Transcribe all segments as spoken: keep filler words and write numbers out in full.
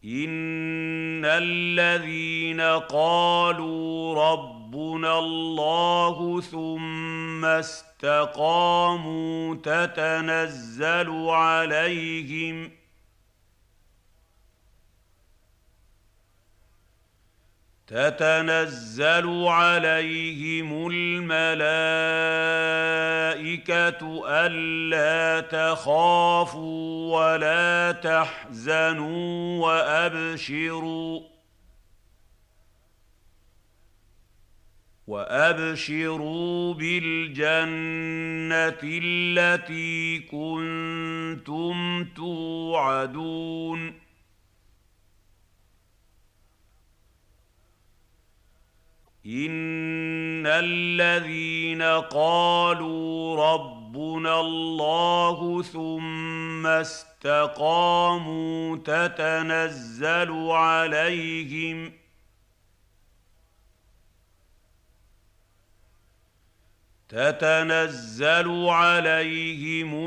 إن الذين قالوا ربنا الله ثم استقاموا تتنزل عليهم تتنزل عليهم الملائكة ألا تخافوا ولا تحزنوا وأبشروا وأبشروا بالجنة التي كنتم توعدون إن الذين قالوا ربنا الله ثم استقاموا تتنزل عليهم تتنزل عليهم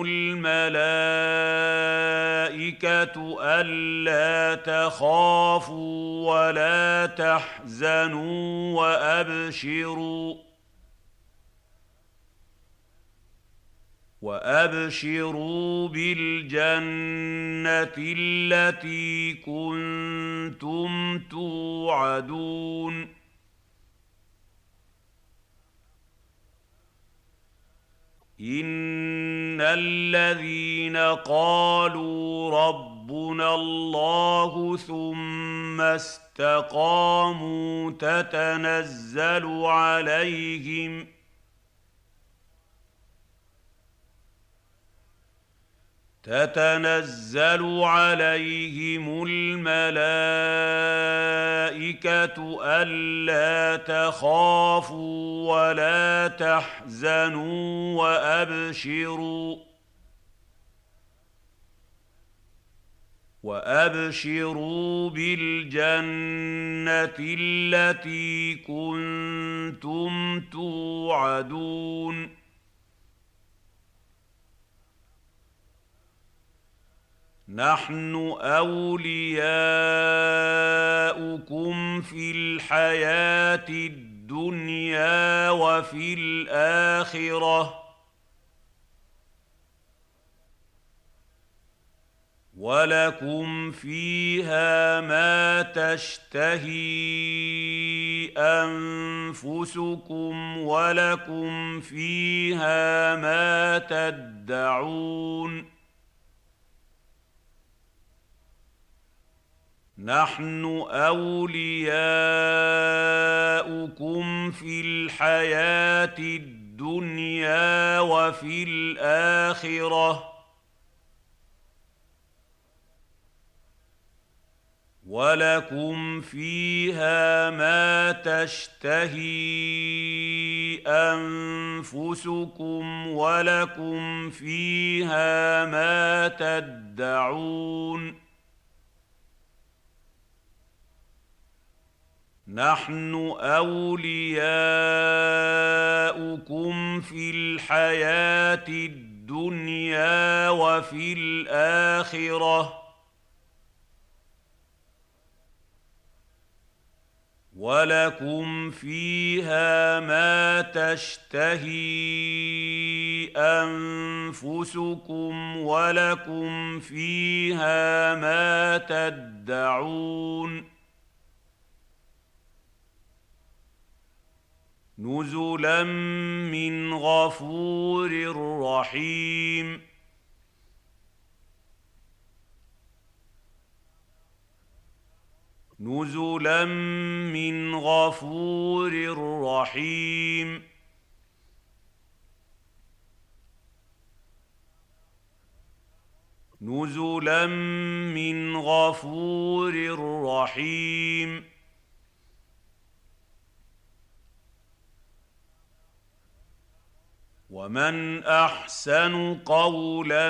الملائكة ألا تخافوا ولا تحزنوا وأبشروا وأبشروا بالجنة التي كنتم توعدون إن الذين قالوا ربنا الله ثم استقاموا تتنزل عليهم تتنزل عليهم الملائكة ألا تخافوا ولا تحزنوا وأبشروا وأبشروا بالجنة التي كنتم توعدون نحن أولياؤكم في الحياة الدنيا وفي الآخرة ولكم فيها ما تشتهي أنفسكم ولكم فيها ما تدعون نحن أولياؤكم في الحياة الدنيا وفي الآخرة ولكم فيها ما تشتهي أنفسكم ولكم فيها ما تدعون نحن أولياؤكم في الحياة الدنيا وفي الآخرة ولكم فيها ما تشتهي أنفسكم ولكم فيها ما تدعون نزلا من غفور رحيم نزلا من غفور رحيم نزلا من غفور رحيم ومن أحسن قولا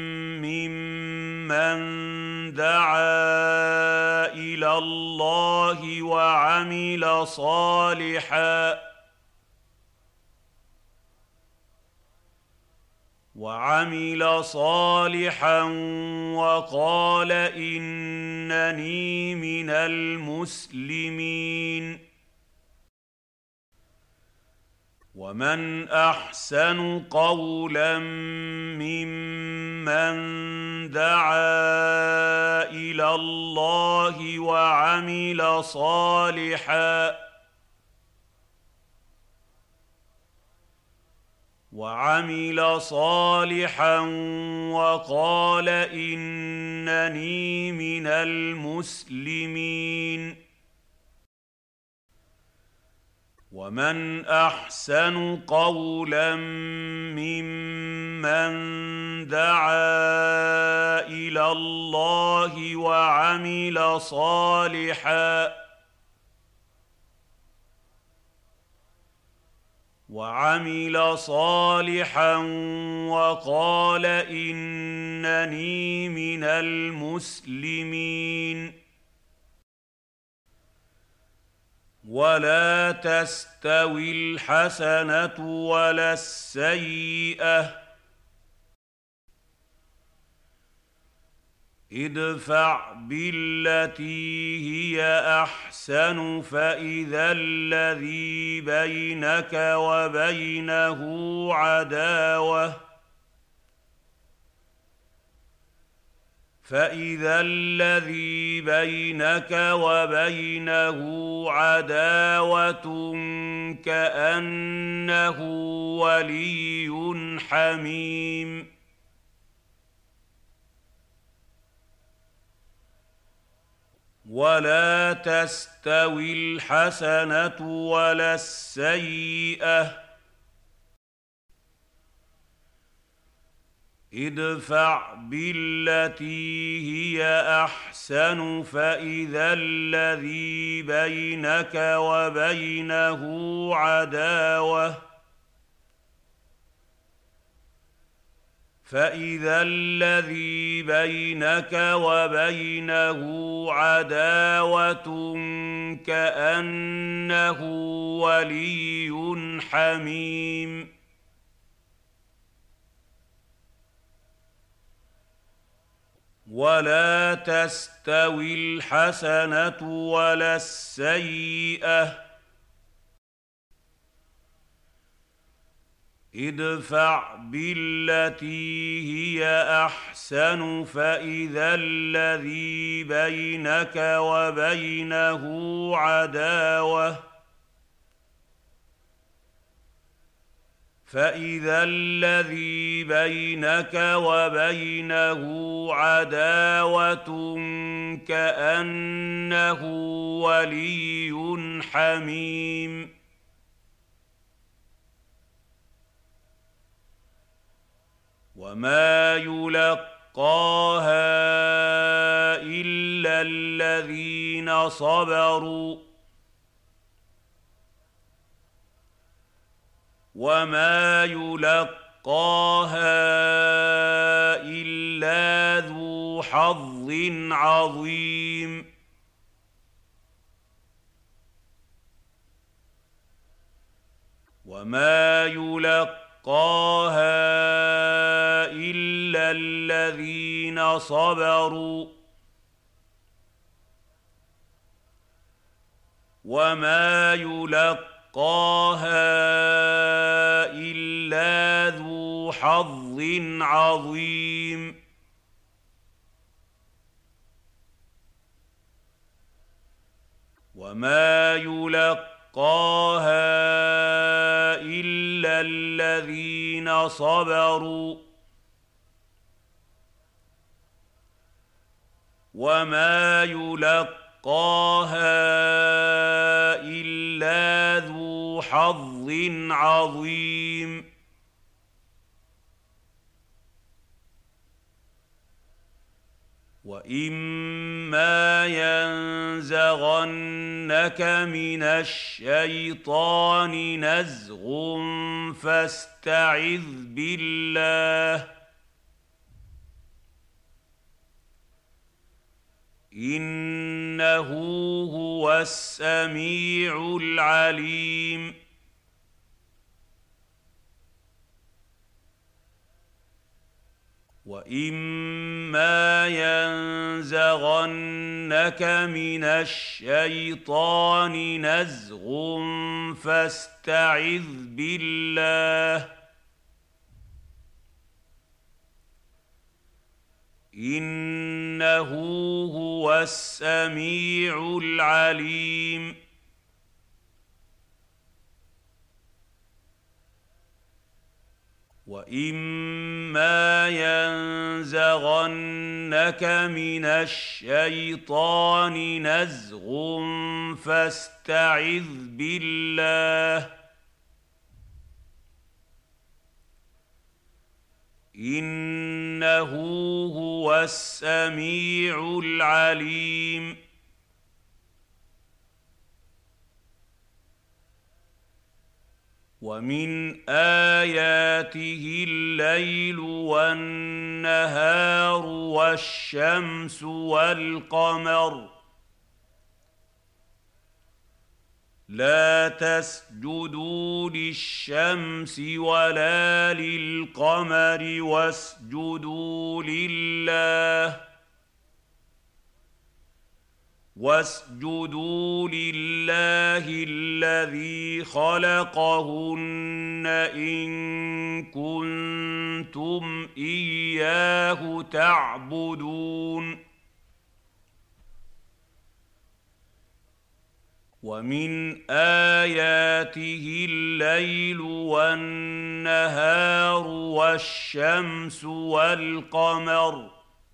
ممن دعا إلى الله وعمل صالحا وعمل صالحا وقال إنني من المسلمين ومن أحسن قولا ممن دعا إلى الله وعمل صالحا وعمل صالحا وقال إنني من المسلمين ومن أحسن قولا ممن دعا إلى الله وعمل صالحا وعمل صالحا وقال إنني من المسلمين ولا تستوي الحسنة ولا السيئة ادفع بالتي هي أحسن فإذا الذي بينك وبينه عداوة فإذا الذي بينك وبينه عداوة كأنه ولي حميم ولا تستوي الحسنة ولا السيئة ادفع بالتي هي أحسن فإذا الذي بينك وبينه عداوة فإذا الذي بينك وبينه عداوة كأنه ولي حميم ولا تستوي الحسنة ولا السيئة ادفع بالتي هي أحسن فإذا الذي بينك وبينه عداوة فإذا الذي بينك وبينه عداوة كأنه ولي حميم وما يلقاها إلا الذين صبروا وما يلقاها إلا ذو حظ عظيم وما يلقاها إلا الذين صبروا وما يلقاها إلا ذو حظ عظيم وما يلقاها إلا الذين صبروا وما يلقاها إلا ذو حظ عظيم وإما ينزغنك من الشيطان نزغ فاستعذ بالله إنه هو السميع العليم وإما ينزغنك من الشيطان نزغ فاستعذ بالله إنه هو السميع العليم وإما ينزغنك من الشيطان نزغ فاستعذ بالله إنه هو السميع العليم ومن آياته الليل والنهار والشمس والقمر لا تسجدوا للشمس ولا للقمر واسجدوا لله واسجدوا لله الذي خلقهن إن كنتم إياه تعبدون ومن آياته الليل والنهار والشمس والقمر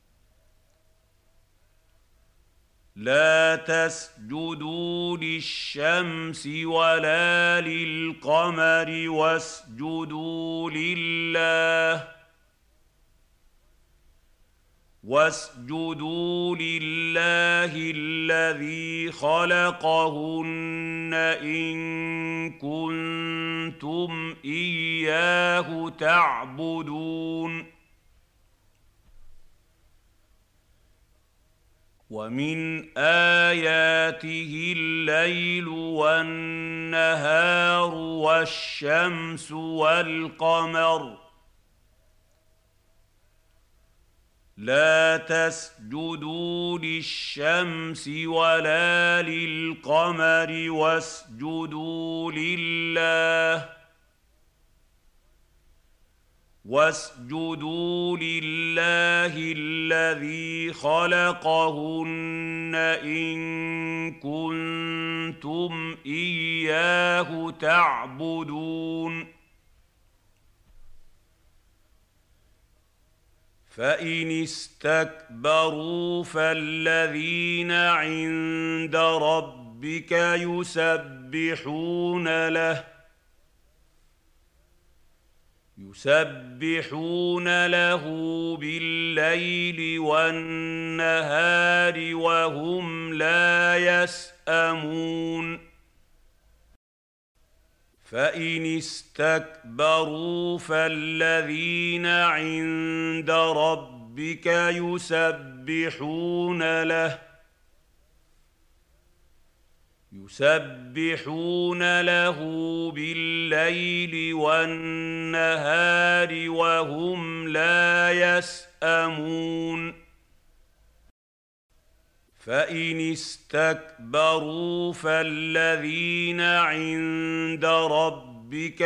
لا تسجدوا للشمس ولا للقمر واسجدوا لله واسجدوا لله الذي خلقهن إن كنتم إياه تعبدون ومن آياته الليل والنهار والشمس والقمر لا تسجدوا للشمس ولا للقمر واسجدوا لله واسجدوا لله الذي خلقهن إن كنتم إياه تعبدون فإن استكبروا فالذين عند ربك يسبحون له يسبحون له بالليل والنهار وهم لا يسأمون فإن استكبروا فالذين عند ربك يسبحون له يسبحون له بالليل والنهار وهم لا يسأمون فإن استكبروا فالذين عند ربك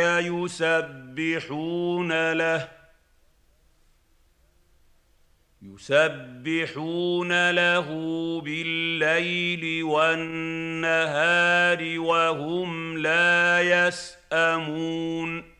يسبحون له يسبحون له بالليل والنهار وهم لا يسأمون